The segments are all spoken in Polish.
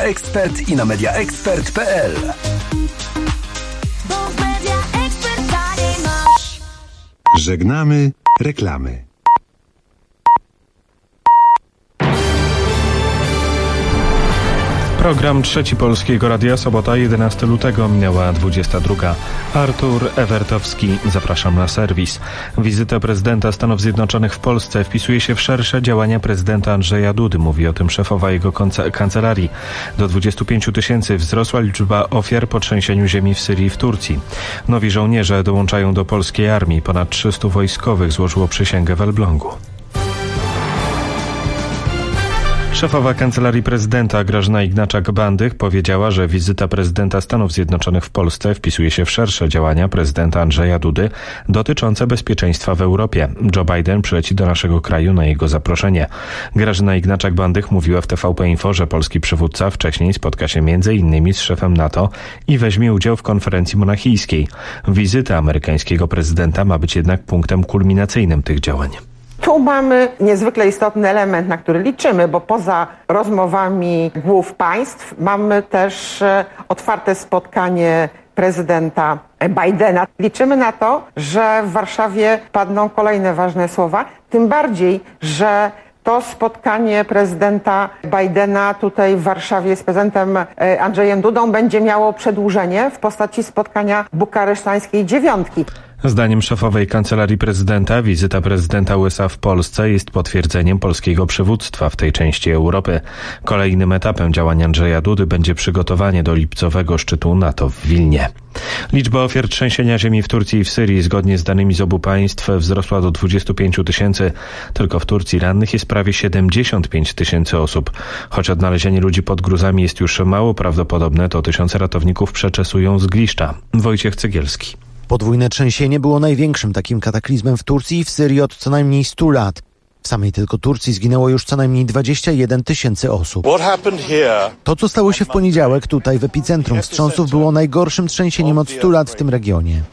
Media Expert i na mediaexpert.pl. Żegnamy reklamy. Program Trzeci Polskiego Radia, sobota 11 lutego, minęła 22. Artur Ewertowski, zapraszam na serwis. Wizyta prezydenta Stanów Zjednoczonych w Polsce wpisuje się w szersze działania prezydenta Andrzeja Dudy, mówi o tym szefowa jego kancelarii. Do 25 000 wzrosła liczba ofiar po trzęsieniu ziemi w Syrii i w Turcji. Nowi żołnierze dołączają do polskiej armii. Ponad 300 wojskowych złożyło przysięgę w Elblągu. Szefowa Kancelarii Prezydenta Grażyna Ignaczak-Bandych powiedziała, że wizyta prezydenta Stanów Zjednoczonych w Polsce wpisuje się w szersze działania prezydenta Andrzeja Dudy dotyczące bezpieczeństwa w Europie. Joe Biden przyleci do naszego kraju na jego zaproszenie. Grażyna Ignaczak-Bandych mówiła w TVP Info, że polski przywódca wcześniej spotka się m.in. z szefem NATO i weźmie udział w konferencji monachijskiej. Wizyta amerykańskiego prezydenta ma być jednak punktem kulminacyjnym tych działań. Tu mamy niezwykle istotny element, na który liczymy, bo poza rozmowami głów państw mamy też otwarte spotkanie prezydenta Bidena. Liczymy na to, że w Warszawie padną kolejne ważne słowa, tym bardziej, że to spotkanie prezydenta Bidena tutaj w Warszawie z prezydentem Andrzejem Dudą będzie miało przedłużenie w postaci spotkania bukaresztańskiej dziewiątki. Zdaniem szefowej Kancelarii Prezydenta wizyta prezydenta USA w Polsce jest potwierdzeniem polskiego przywództwa w tej części Europy. Kolejnym etapem działań Andrzeja Dudy będzie przygotowanie do lipcowego szczytu NATO w Wilnie. Liczba ofiar trzęsienia ziemi w Turcji i w Syrii zgodnie z danymi z obu państw wzrosła do 25 000. Tylko w Turcji rannych jest prawie 75 000 osób. Choć odnalezienie ludzi pod gruzami jest już mało prawdopodobne, to tysiące ratowników przeczesują zgliszcza. Wojciech Cegielski. Podwójne trzęsienie było największym takim kataklizmem w Turcji i w Syrii od co najmniej 100 lat. W samej tylko Turcji zginęło już co najmniej 21 000 osób. To, co stało się w poniedziałek tutaj w epicentrum wstrząsów, było najgorszym trzęsieniem od 100 lat w tym regionie.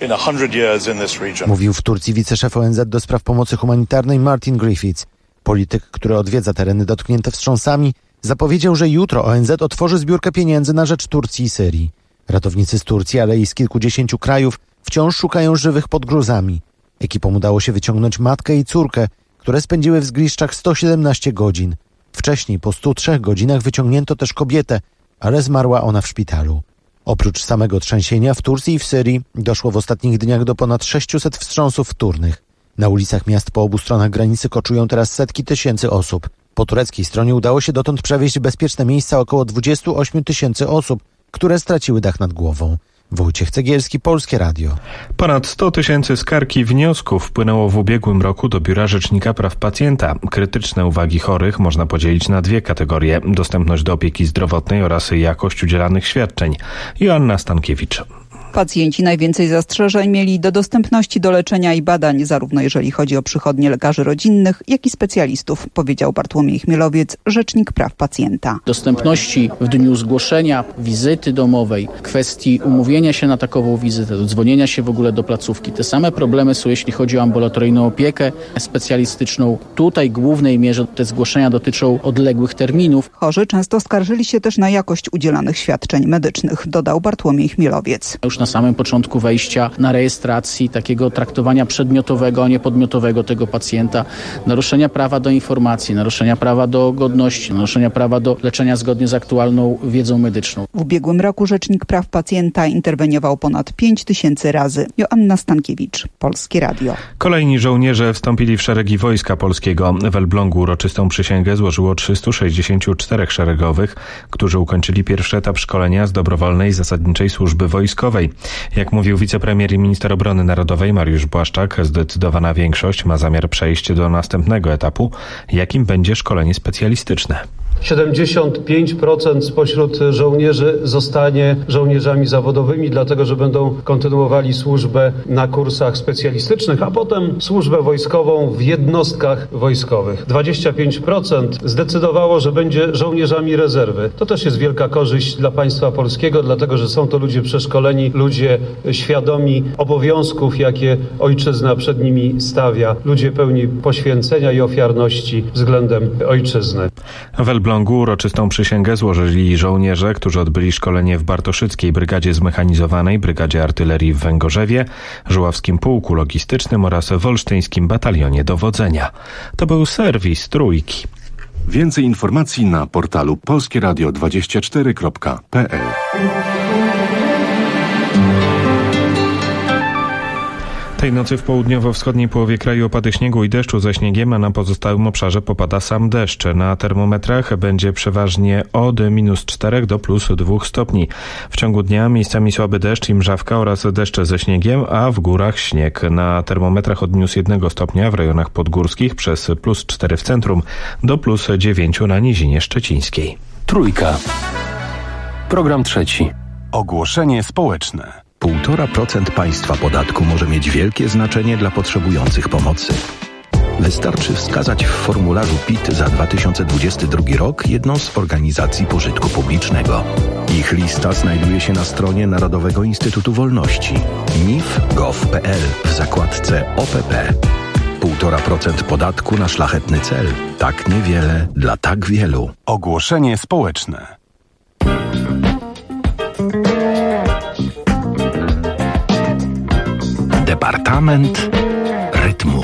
Mówił w Turcji wiceszef ONZ do spraw pomocy humanitarnej Martin Griffiths. Polityk, który odwiedza tereny dotknięte wstrząsami, zapowiedział, że jutro ONZ otworzy zbiórkę pieniędzy na rzecz Turcji i Syrii. Ratownicy z Turcji, ale i z kilkudziesięciu krajów wciąż szukają żywych pod gruzami. Ekipom udało się wyciągnąć matkę i córkę, które spędziły w zgliszczach 117 godzin. Wcześniej, po 103 godzinach, wyciągnięto też kobietę, ale zmarła ona w szpitalu. Oprócz samego trzęsienia w Turcji i w Syrii doszło w ostatnich dniach do ponad 600 wstrząsów wtórnych. Na ulicach miast po obu stronach granicy koczują teraz setki tysięcy osób. Po tureckiej stronie udało się dotąd przewieźć w bezpieczne miejsca około 28 000 osób, które straciły dach nad głową. Wojciech Cegielski, Polskie Radio. Ponad 100 000 skarg i wniosków wpłynęło w ubiegłym roku do Biura Rzecznika Praw Pacjenta. Krytyczne uwagi chorych można podzielić na dwie kategorie: dostępność do opieki zdrowotnej oraz jakość udzielanych świadczeń. Joanna Stankiewicz. Pacjenci najwięcej zastrzeżeń mieli do dostępności do leczenia i badań, zarówno jeżeli chodzi o przychodnie lekarzy rodzinnych, jak i specjalistów, powiedział Bartłomiej Chmielowiec, Rzecznik Praw Pacjenta. Dostępności w dniu zgłoszenia wizyty domowej, kwestii umówienia się na takową wizytę, dzwonienia się w ogóle do placówki. Te same problemy są, jeśli chodzi o ambulatoryjną opiekę specjalistyczną. Tutaj w głównej mierze te zgłoszenia dotyczą odległych terminów. Chorzy często skarżyli się też na jakość udzielanych świadczeń medycznych, dodał Bartłomiej Chmielowiec. Już na samym początku wejścia na rejestracji, takiego traktowania przedmiotowego, a nie podmiotowego tego pacjenta, naruszenia prawa do informacji, naruszenia prawa do godności, naruszenia prawa do leczenia zgodnie z aktualną wiedzą medyczną. W ubiegłym roku Rzecznik Praw Pacjenta interweniował ponad 5000 razy. Joanna Stankiewicz, Polskie Radio. Kolejni żołnierze wstąpili w szeregi Wojska Polskiego. W Elblągu uroczystą przysięgę złożyło 364 szeregowych, którzy ukończyli pierwszy etap szkolenia z dobrowolnej zasadniczej służby wojskowej. Jak mówił wicepremier i minister obrony narodowej Mariusz Błaszczak, zdecydowana większość ma zamiar przejść do następnego etapu, jakim będzie szkolenie specjalistyczne. 75% spośród żołnierzy zostanie żołnierzami zawodowymi, dlatego że będą kontynuowali służbę na kursach specjalistycznych, a potem służbę wojskową w jednostkach wojskowych. 25% zdecydowało, że będzie żołnierzami rezerwy. To też jest wielka korzyść dla państwa polskiego, dlatego że są to ludzie przeszkoleni, ludzie świadomi obowiązków, jakie ojczyzna przed nimi stawia, ludzie pełni poświęcenia i ofiarności względem ojczyzny. W Elblągu uroczystą przysięgę złożyli żołnierze, którzy odbyli szkolenie w Bartoszyckiej Brygadzie Zmechanizowanej, Brygadzie Artylerii w Węgorzewie, Żuławskim Pułku Logistycznym oraz Wolsztyńskim Batalionie Dowodzenia. To był serwis Trójki. Więcej informacji na portalu polskieradio24.pl. Tej nocy w południowo-wschodniej połowie kraju opady śniegu i deszczu ze śniegiem, a na pozostałym obszarze popada sam deszcz. Na termometrach będzie przeważnie od -4 do +2 stopni. W ciągu dnia miejscami słaby deszcz i mrzawka oraz deszcze ze śniegiem, a w górach śnieg. Na termometrach od -1 stopnia w rejonach podgórskich, przez +4 w centrum do +9 na nizinie szczecińskiej. Trójka. Program trzeci. Ogłoszenie społeczne. 1,5% państwa podatku może mieć wielkie znaczenie dla potrzebujących pomocy. Wystarczy wskazać w formularzu PIT za 2022 rok jedną z organizacji pożytku publicznego. Ich lista znajduje się na stronie Narodowego Instytutu Wolności nif.gov.pl w zakładce OPP. 1,5% podatku na szlachetny cel. Tak niewiele dla tak wielu. Ogłoszenie społeczne. Departament rytmu.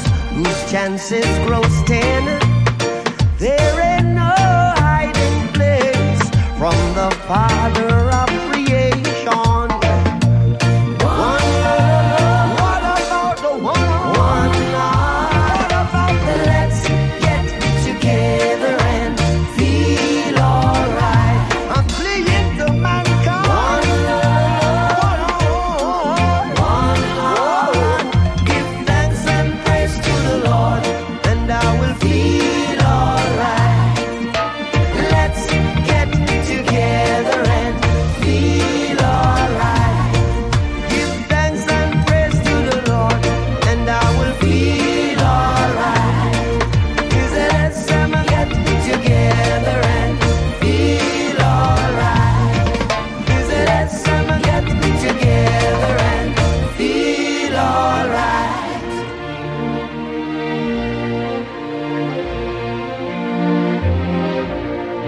Chances grow 10. There ain't no hiding place.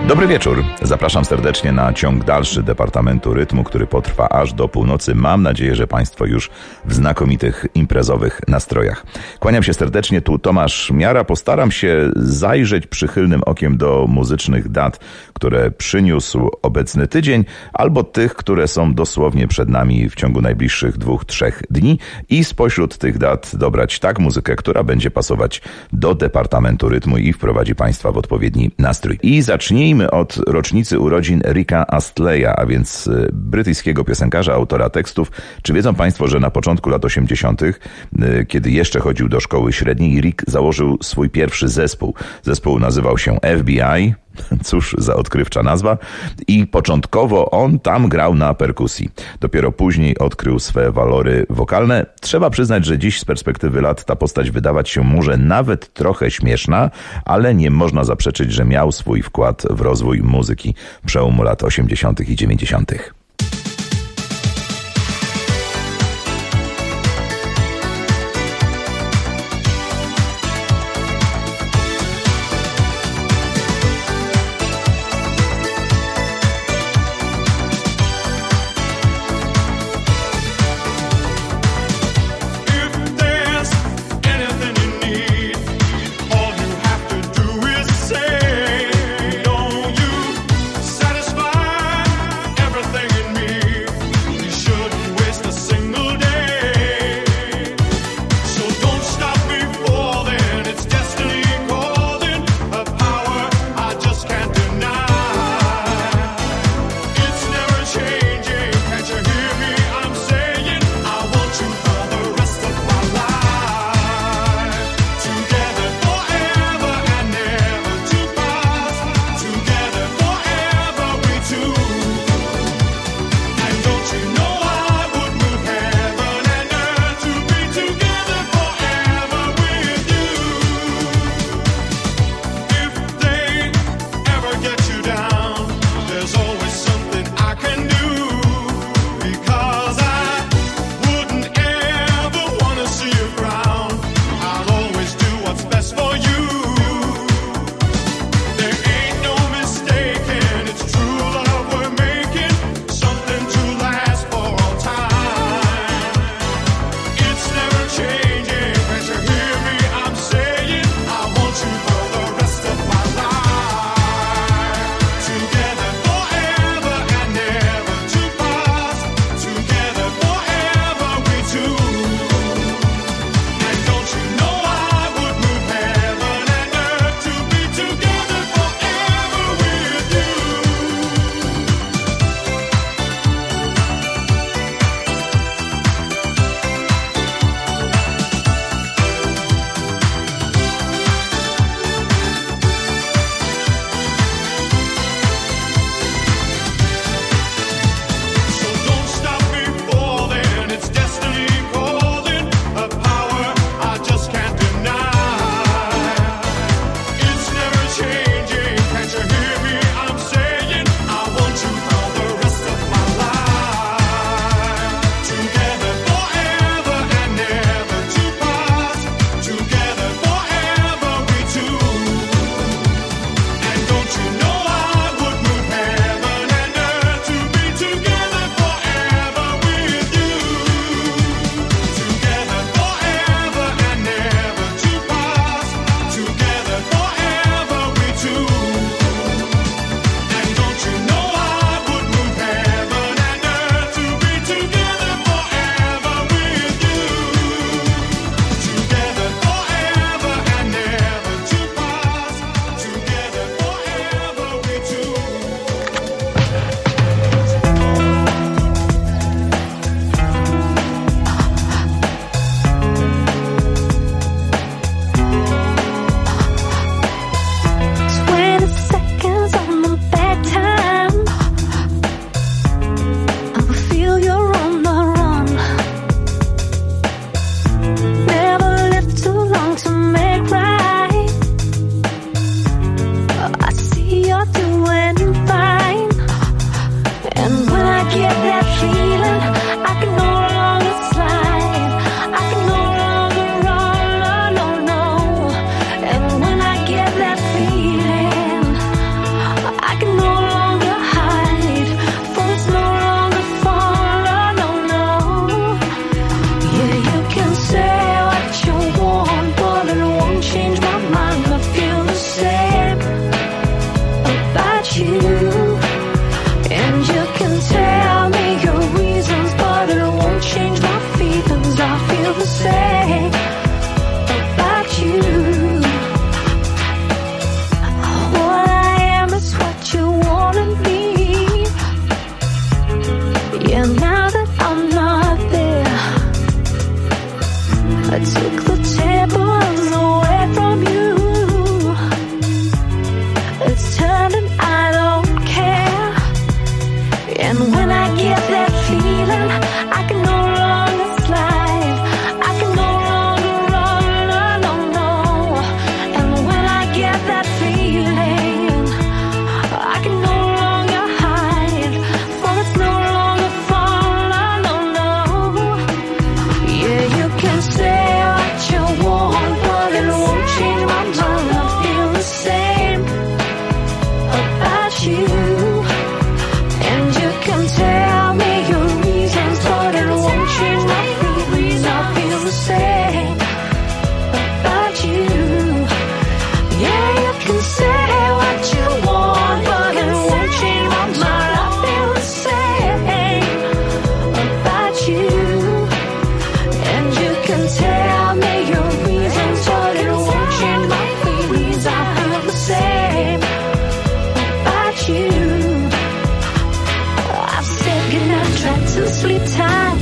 Dobry wieczór. Zapraszam serdecznie na ciąg dalszy Departamentu Rytmu, który potrwa aż do północy. Mam nadzieję, że Państwo już w znakomitych imprezowych nastrojach. Kłaniam się serdecznie, tu Tomasz Miara. Postaram się zajrzeć przychylnym okiem do muzycznych dat, które przyniósł obecny tydzień, albo tych, które są dosłownie przed nami w ciągu najbliższych 2-3 dni i spośród tych dat dobrać tak muzykę, która będzie pasować do Departamentu Rytmu i wprowadzi Państwa w odpowiedni nastrój. I zacznijmy od rocznicy urodzin Ricka Astleya, a więc brytyjskiego piosenkarza, autora tekstów. Czy wiedzą Państwo, że na początku lat 80., kiedy jeszcze chodził do szkoły średniej, Rick założył swój pierwszy zespół. Zespół nazywał się FBI. Cóż za odkrywcza nazwa. I początkowo on tam grał na perkusji. Dopiero później odkrył swe walory wokalne. Trzeba przyznać, że dziś z perspektywy lat ta postać wydawać się może nawet trochę śmieszna, ale nie można zaprzeczyć, że miał swój wkład w rozwój muzyki przełomu lat 80. i 90. Everything you. And you can tell me your reasons, but it won't change my feelings. I feel the same about you. What I am is what you wanted me. Yeah, now that I'm not there, I took the tables away from you. It's turned and I don't care. And when I get that feeling, I can no longer slide, I can no longer run, no, no. And when I get that feeling, I can no longer hide, for it's no longer fun, no, no. Yeah, you can say what you want, but it won't change my mind. I feel the same about you. And you can tell me your reasons, but it won't change my feelings. I feel the same about you. Yeah, you can say what you want, but it won't change my mind. I feel the same about you. And you can tell me your reasons, but it won't change my feelings. I feel the same about you. I've said goodnight, tried to sleep tight.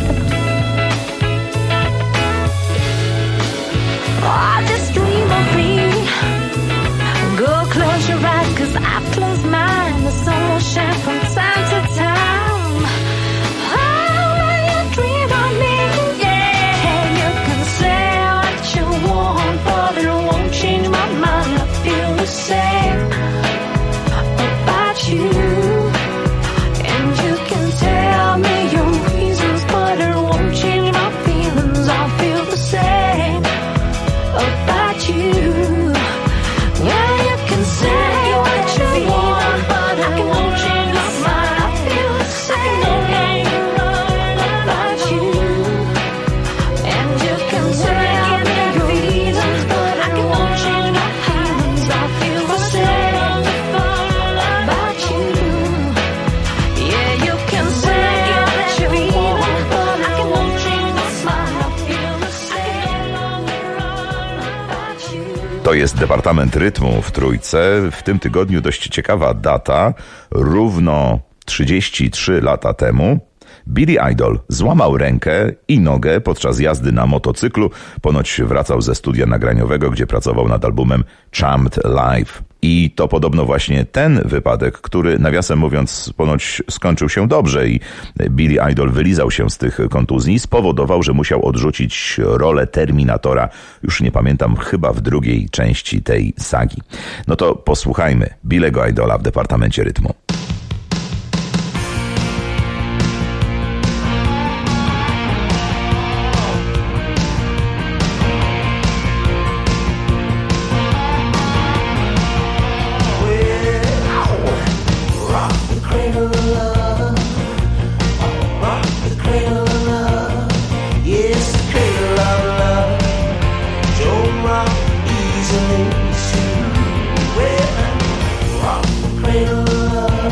Oh, just dream of me. Go close your eyes, 'cause I've closed mine. The sun will shine from time to time. Oh, when you dream of me, yeah, you can say what you want, but it won't change my mind. I feel the same about you. And you can tell me your reasons, but it won't change my feelings. I feel the same about you. Yeah, you can say what you want, but it won't change my mind. I feel the same about you. And you can tell me your reasons, but it won't change my feelings. I feel the same about you. Yeah, you can say what you want, but it won't change my mind. I feel the same about you. To jest Departament Rytmu w Trójce. W tym tygodniu dość ciekawa data. Równo 33 lata temu Billy Idol złamał rękę i nogę podczas jazdy na motocyklu. Ponoć wracał ze studia nagraniowego, gdzie pracował nad albumem Charmed Live. I to podobno właśnie ten wypadek, który nawiasem mówiąc ponoć skończył się dobrze i Billy Idol wylizał się z tych kontuzji, spowodował, że musiał odrzucić rolę Terminatora, już nie pamiętam, chyba w drugiej części tej sagi. No to posłuchajmy Billy'ego Idola w Departamencie Rytmu. Cradle of love.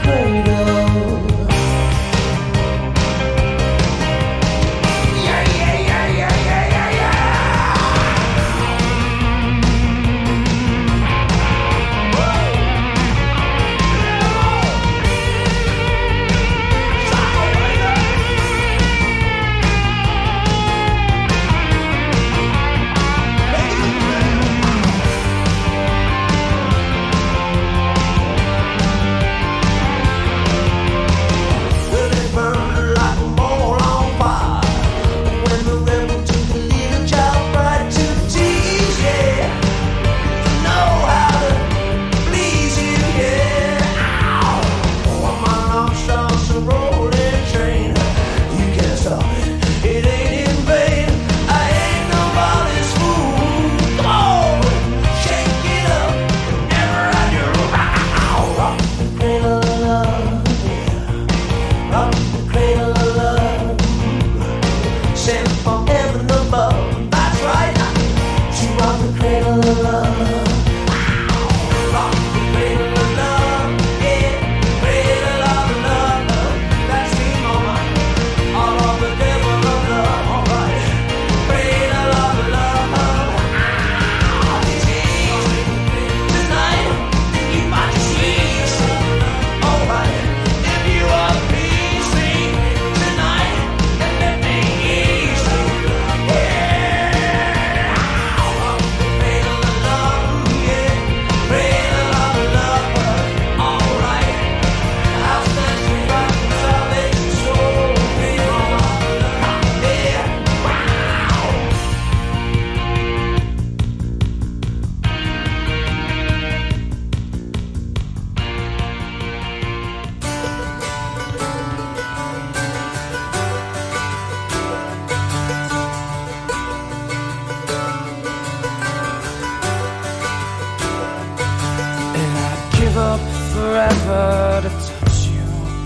forever to touch you,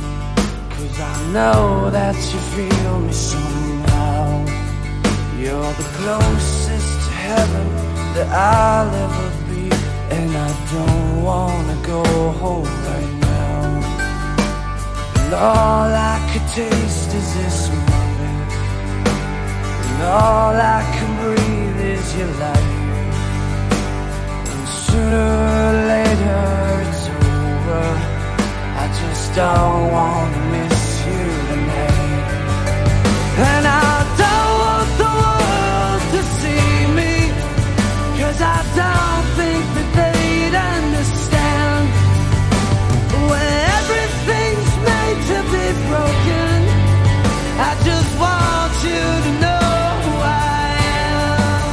'cause I know that you feel me somehow. You're the closest to heaven that I'll ever be, and I don't wanna go home right now. And all I could taste is this moment, and all I can breathe is your light. And sooner or later it's over, I just don't wanna miss you tonight. And I don't want the world to see me, 'cause I don't think that they'd understand. When everything's made to be broken, I just want you to know who I am.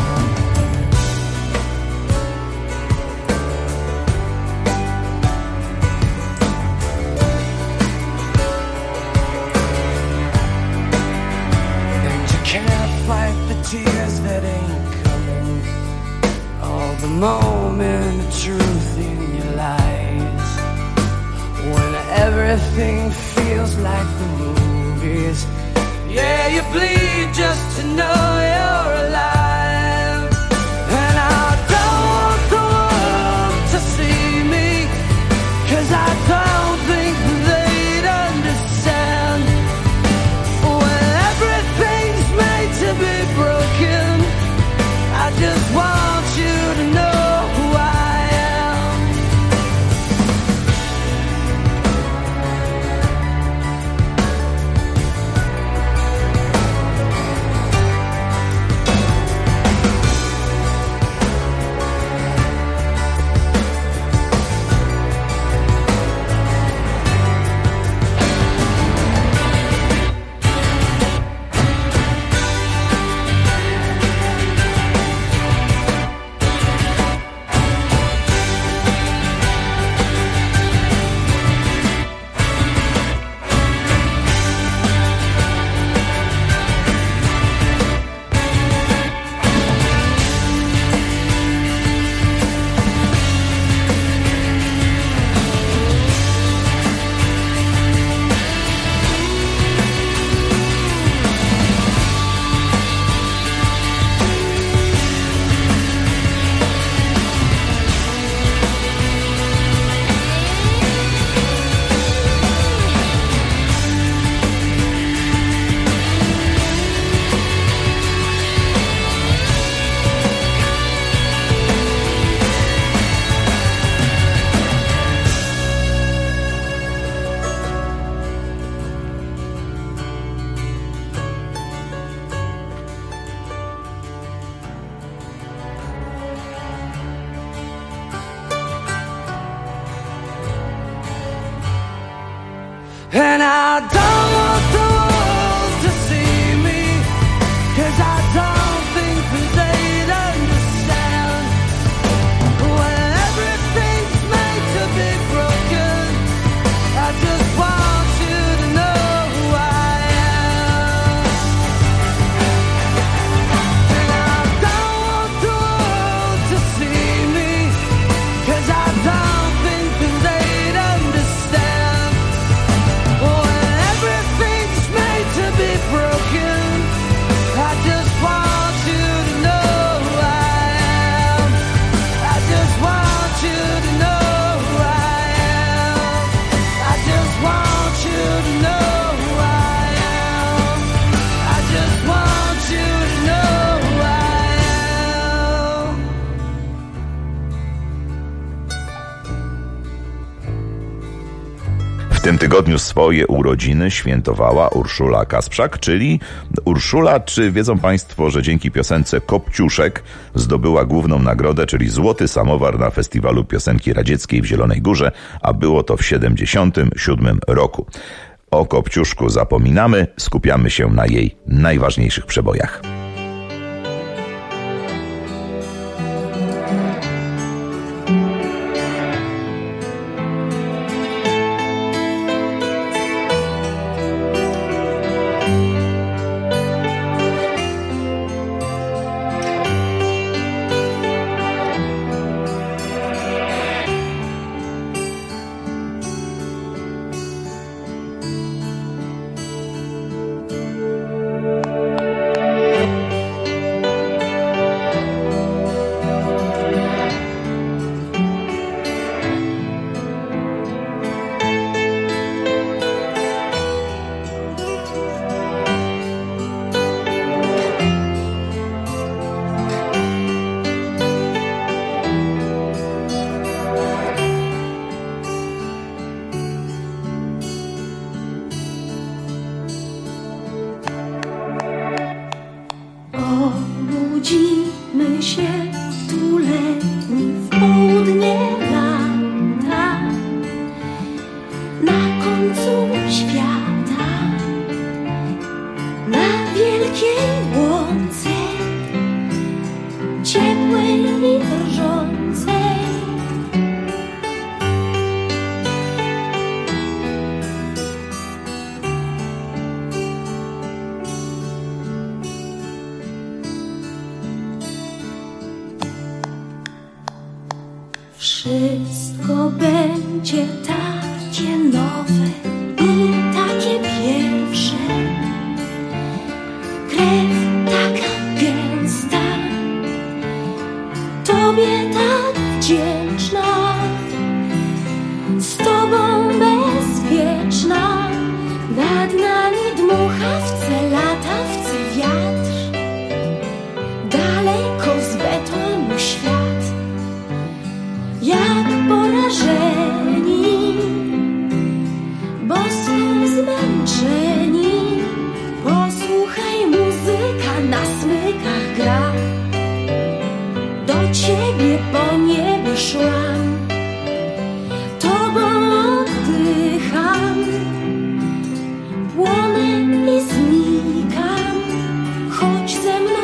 And you can't fight the tears that ain't coming, all the moment of truth in your lies. When everything feels like the movies, yeah, you bleed just to know you're alive. And I don't want the world to see me, 'cause I don't think they'd understand. When everything's made to be broken, I just want you to know who I am. don't want the world to see me, 'cause I don't think that they'd understand when everything's made to be broken. I just want you to know who I am. And I don't want the world to see me, 'cause I don't think that they'd understand when everything's made to be broken. I just want you to know who I am. I just want you to know who I am. I just want you to know who I am. I just want you to know who I am. W tym tygodniu swoje urodziny świętowała Urszula Kasprzak, czyli Urszula. Czy wiedzą Państwo, że dzięki piosence Kopciuszek zdobyła główną nagrodę, czyli Złoty Samowar na Festiwalu Piosenki Radzieckiej w Zielonej Górze, a było to w 1977 roku. O Kopciuszku zapominamy, skupiamy się na jej najważniejszych przebojach. Obudzimy się wtuleni w południe lata, na końcu świata, na wielkiej łące, ciepłej i drżącej. Wszystko będzie takie nowe i takie pierwsze. Krew taka gęsta, Tobie tak wdzięczna, z Tobą bezpieczna. Nad nami dmucha wce, lata wce wiatr, daleko z betonu świat. Jak porażeni, bo są zmęczeni, posłuchaj, muzyka na smykach gra. Do Ciebie po niebie szłam, Tobą oddycham, płonę i znikam. Chodź ze mną.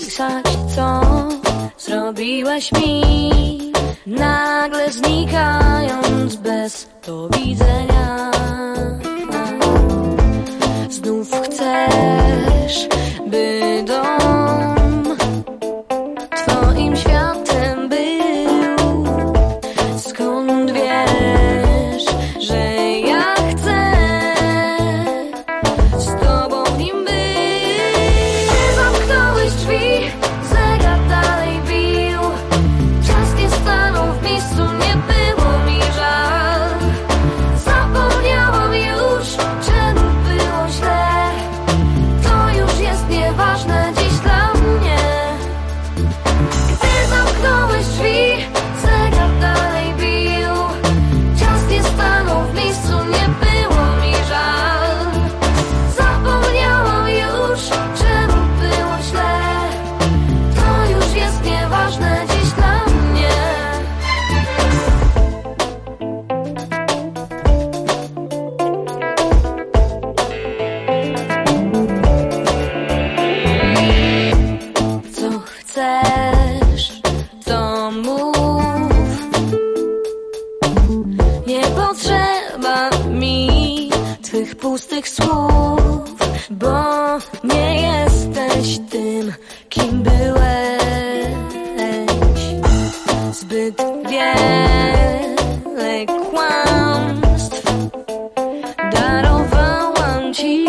opisać, co zrobiłeś mi, nagle znikając bez do widzenia. Znów chcesz, by dom twoim światem był. Skąd wiesz, że ja chcę z tobą w nim być? Zamknąłeś drzwi, zegar dalej bił. Czas nie stanął w miejscu, nie było mi żal. Zapomniałam już, czemu było źle. To już jest nieważne dziś dla mnie. Gdy zamknąłeś drzwi, zegar dalej bił. Czas nie stanął w miejscu, nie było mi żal. Zapomniałam już, czemu było źle. To już jest nieważne dziś dla mnie. Co chcesz, to mów. Nie potrzeba mi twych pustych słów, bo nie jesteś tym, kim byłeś. Zbyt wiele kłamstw darowałam ci,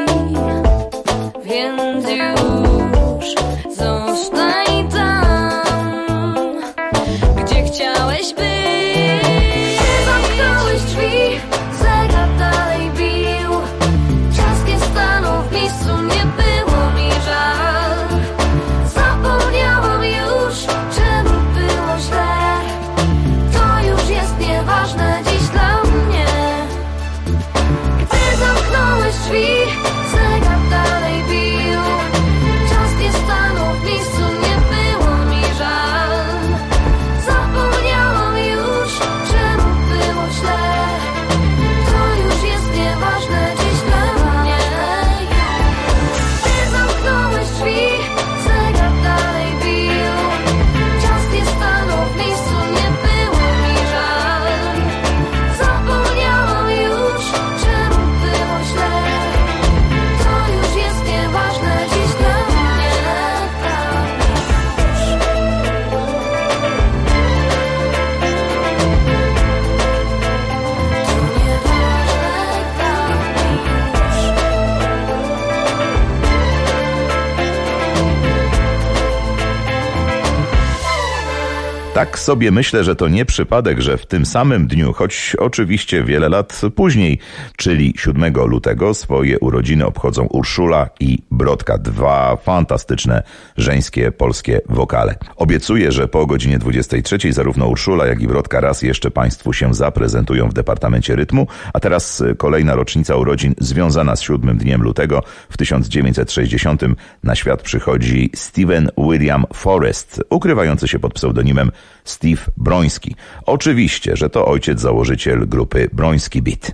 więc już zostań tam, gdzie chciałeś być. Zamknąłeś drzwi, zegar dalej bił. Czas nie stanął w miejscu, nie było mi żal. Zapomniałam już, czemu było źle. To już jest nieważne dziś dla mnie. Gdy zamknąłeś drzwi, zegar dalej bił. Czas nie stanął w miejscu, nie było mi żal. Zapomniałam już, czemu było źle. To już jest nieważne dziś dla mnie. Gdy zamknąłeś drzwi, zegar dalej bił. Czas nie stanął w miejscu, nie było mi żal. Zapomniałam już, czemu było źle. To już jest nieważne dziś dla mnie. Tak sobie myślę, że to nie przypadek, że w tym samym dniu, choć oczywiście wiele lat później, czyli 7 lutego, swoje urodziny obchodzą Urszula i Brodka. Dwa fantastyczne żeńskie polskie wokale. Obiecuję, że po godzinie 23 zarówno Urszula, jak i Brodka raz jeszcze Państwu się zaprezentują w Departamencie Rytmu, a teraz kolejna rocznica urodzin związana z 7 dniem lutego. W 1960 na świat przychodzi Steven William Forrest, ukrywający się pod pseudonimem Steve Broński. Oczywiście, że to ojciec założyciel grupy Broński Beat.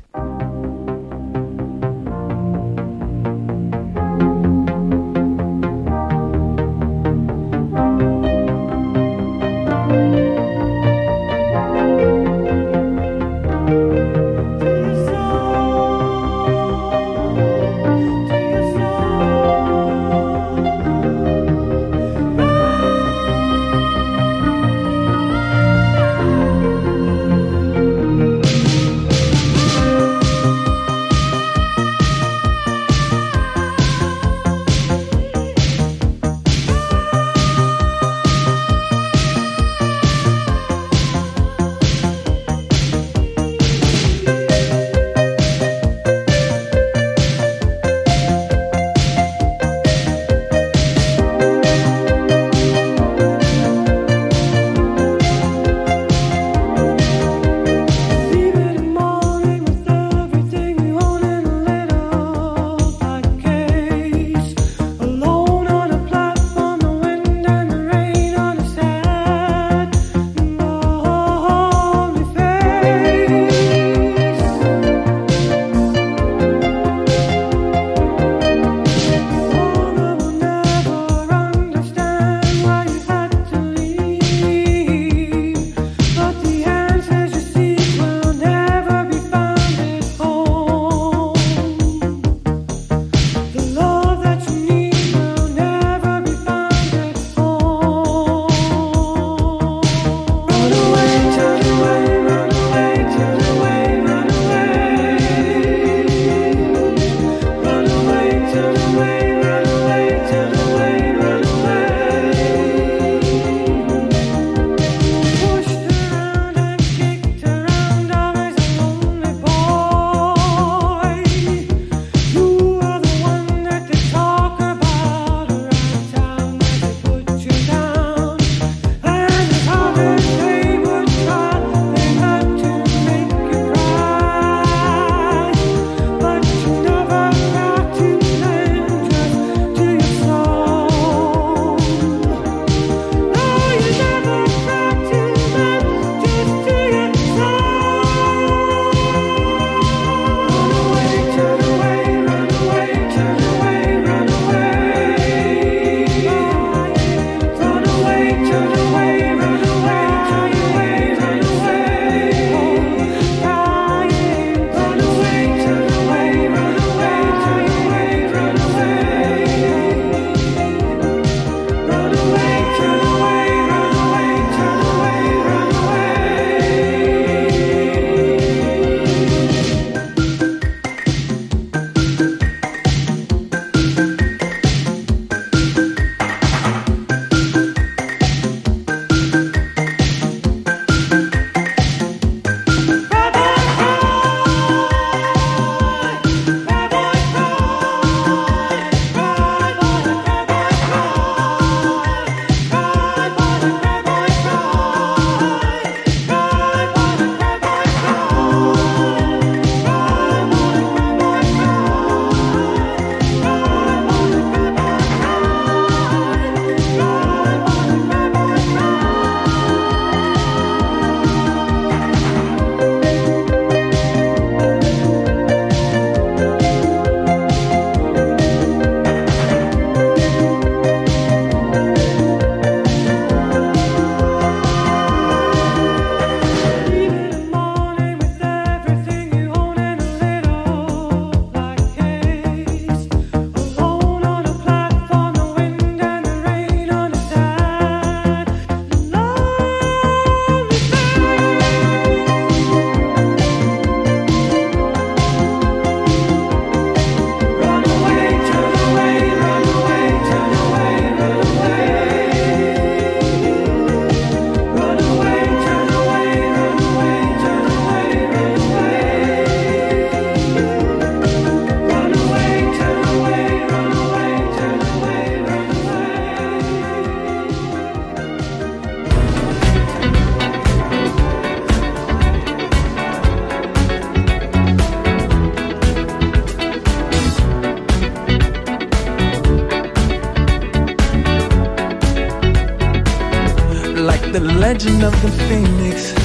The legend of the phoenix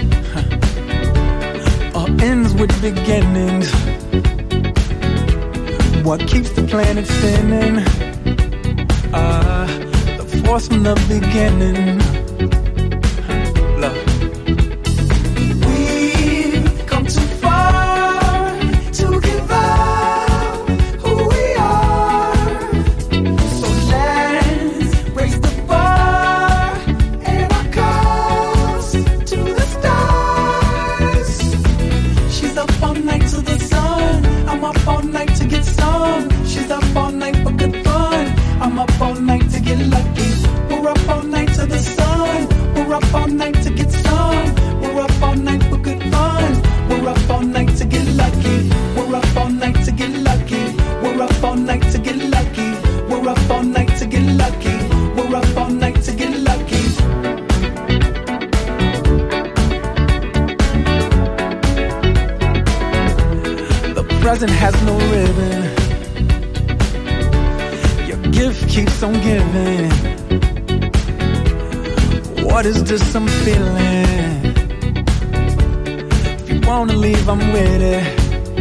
all ends with beginnings. What keeps the planet spinning? The force from the beginning. Love. We've come too far to give up who we are. So let's raise the bar and our cause to the stars. She's up all night to the sun. I'm up all night to get some. She's up all night for good fun. I'm up all night to get lucky. We're up all night to the sun. We're up all night to get some. We're up all night for good fun. We're up all night to get lucky. We're up all night to get lucky. We're up all night to get lucky. We're up all night to get lucky. We're up all night to get lucky. The present has no ribbon. Your gift keeps on giving. What is this I'm feeling? If you wanna leave, I'm with it.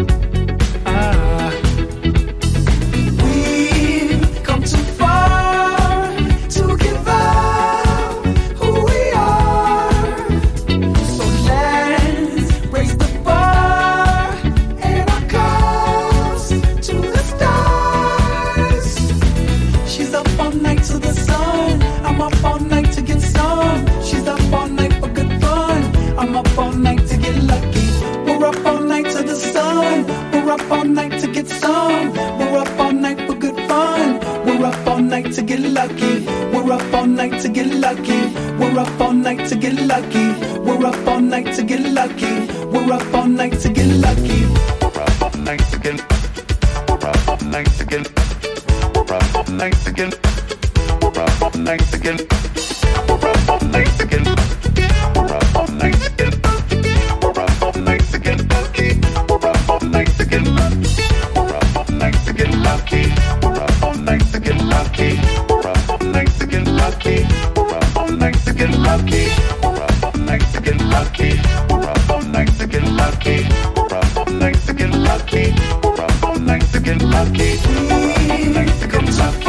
We've come too far to give up who we are. So let's raise the bar and our cause to the stars. She's up all night to the sun. I'm up all night to get some. She's up all night for good fun. I'm up all night to get lucky. We're up all night to the sun. We're up all night to get some. We're up all night for good fun. We're up all night to get lucky. We're up all night to get lucky. We're up all night to get lucky. We're up all night to get lucky. We're up all night to get lucky. We're up all night to get. We're up all night to get. We're up all night to get. We're up all night to get. We're up all night to get. We're up all night to get. We're up all night to get lucky. We're up all night to get lucky. We're up all night to get lucky. We're up all night to get lucky. We're up all night to get lucky. We're up all night to get lucky. We're up all night to get lucky. We're up all night to get lucky. We're up all night to get lucky. We're up all night to get lucky. We're up all night to get lucky.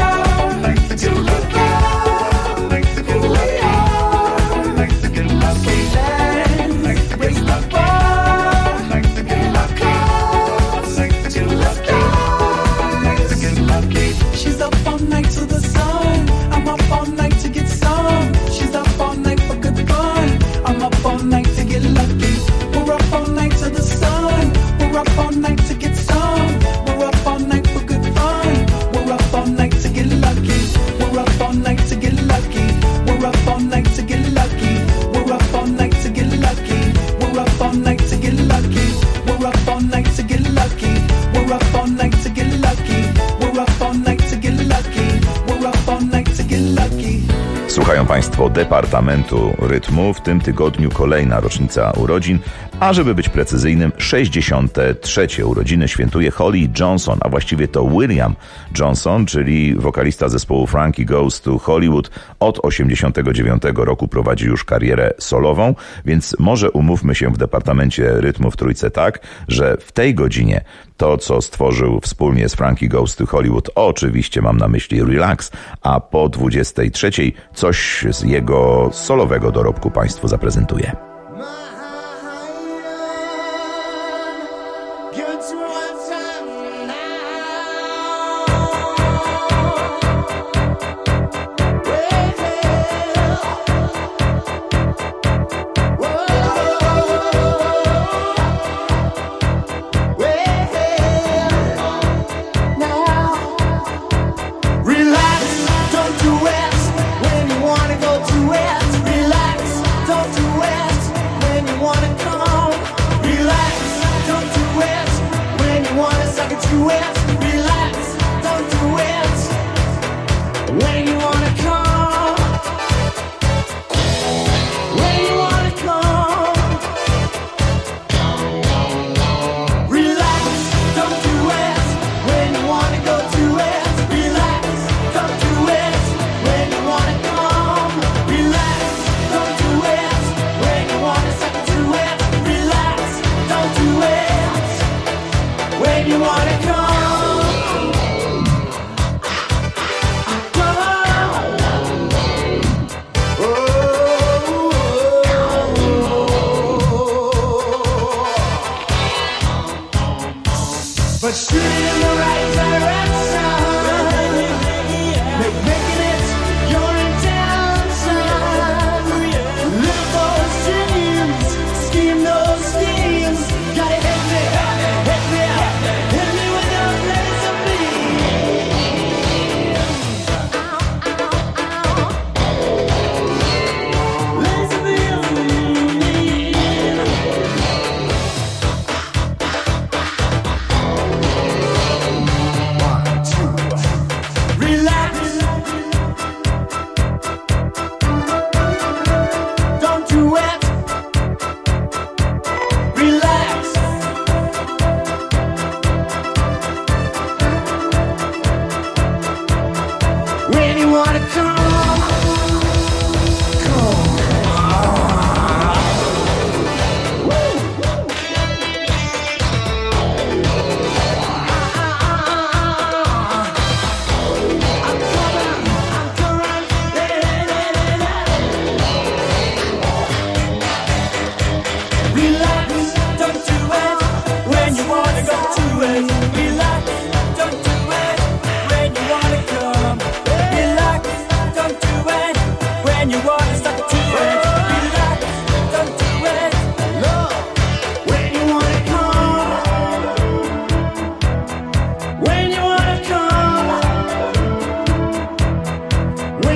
Słuchają Państwo Departamentu Rytmu. W tym tygodniu kolejna rocznica urodzin, a żeby być precyzyjnym, 63. urodziny świętuje Holly Johnson, a właściwie to William Johnson, czyli wokalista zespołu Frankie Goes to Hollywood. Od 89 roku prowadzi już karierę solową, więc może umówmy się w Departamencie Rytmu w Trójce tak, że w tej godzinie to, co stworzył wspólnie z Frankie Goes to Hollywood, oczywiście mam na myśli Relax, a po 23 coś z jego solowego dorobku Państwu zaprezentuję. Relax, don't do west.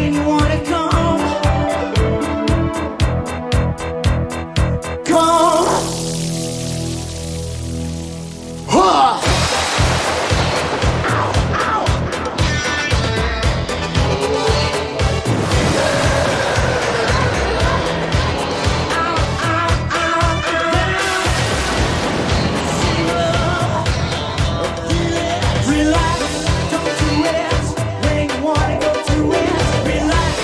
when you wanna come. Come. Huh. Relax, don't do it when you wanna go to it. Relax.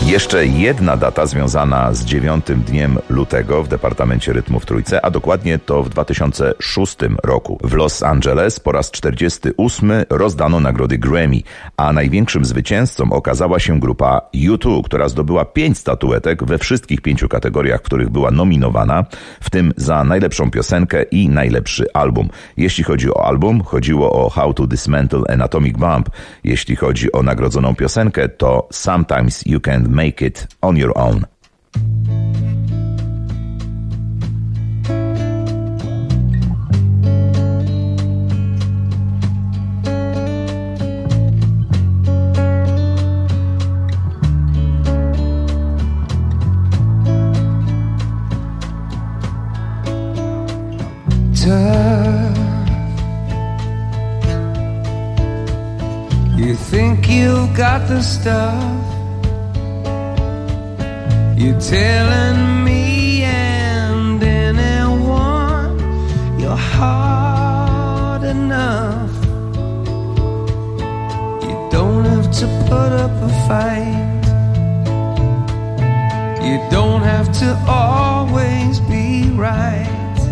Jeszcze jedna data związana z 9 dniem lutego w Departamencie Rytmu w Trójce, a dokładnie to w 2006 roku. W Los Angeles po raz 48 rozdano nagrody Grammy, a największym zwycięzcą okazała się grupa U2, która zdobyła 5 statuetek we wszystkich 5 kategoriach, w których była nominowana, w tym za najlepszą piosenkę i najlepszy album. Jeśli chodzi o album, chodziło o How to Dismantle an Atomic Bomb. Jeśli chodzi o nagrodzoną piosenkę, to Sometimes You Can't Make It on Your Own. You think you've got the stuff, you're telling me and anyone you're hard enough. You don't have to put up a fight, you don't have to always be right.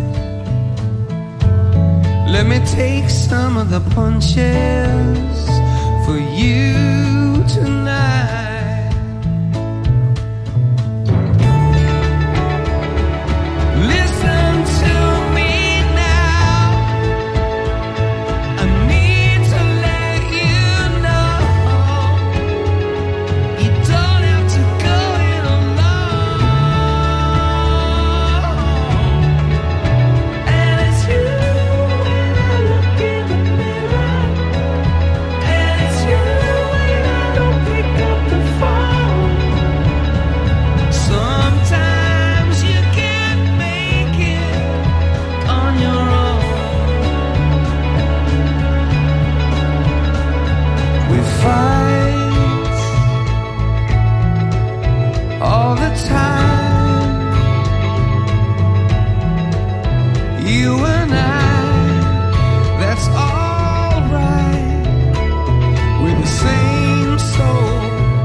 Let me take some of the punches for you tonight. Listen to me now, I need to let you know, you don't have to go it alone. And it's you when I look in the mirror, and it's you when I don't pick up the phone. Sometimes you can't make it on your own. We fight all the time, you and I, that's alright. We're the same soul.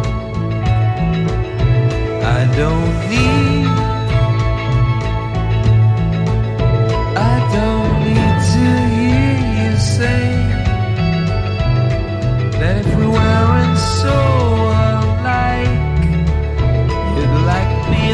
I don't need to hear you say that if we weren't so alike, you'd like me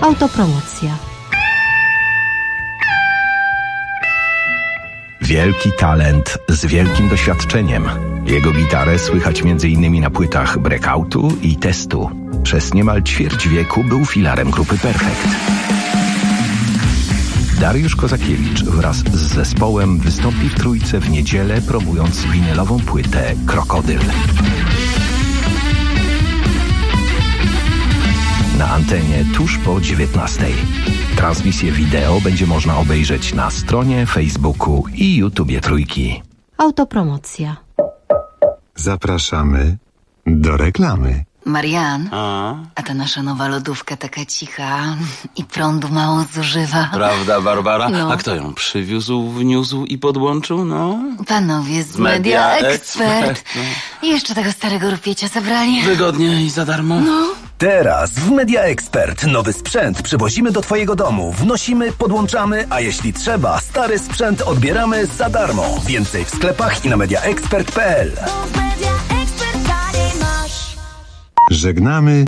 Autopromocja. Wielki talent z wielkim doświadczeniem. Jego gitarę słychać m.in. na płytach Breakoutu i Testu. Przez niemal ćwierć wieku był filarem grupy Perfekt. Dariusz Kozakiewicz wraz z zespołem wystąpi w Trójce w niedzielę, promując winylową płytę Krokodyl. Na antenie tuż po 19:00. Transmisję wideo będzie można obejrzeć na stronie, Facebooku i YouTubie Trójki. Autopromocja. Zapraszamy do reklamy. Marian, a ta nasza nowa lodówka taka cicha i prądu mało zużywa. Prawda, Barbara? No. A kto ją przywiózł, wniósł i podłączył? No. Panowie z Media Expert. I jeszcze tego starego rupiecia zabrali. Wygodnie i za darmo. No. Teraz w Media Expert nowy sprzęt przywozimy do Twojego domu, wnosimy, podłączamy, a jeśli trzeba, stary sprzęt odbieramy za darmo. Więcej w sklepach i na mediaexpert.pl. Żegnamy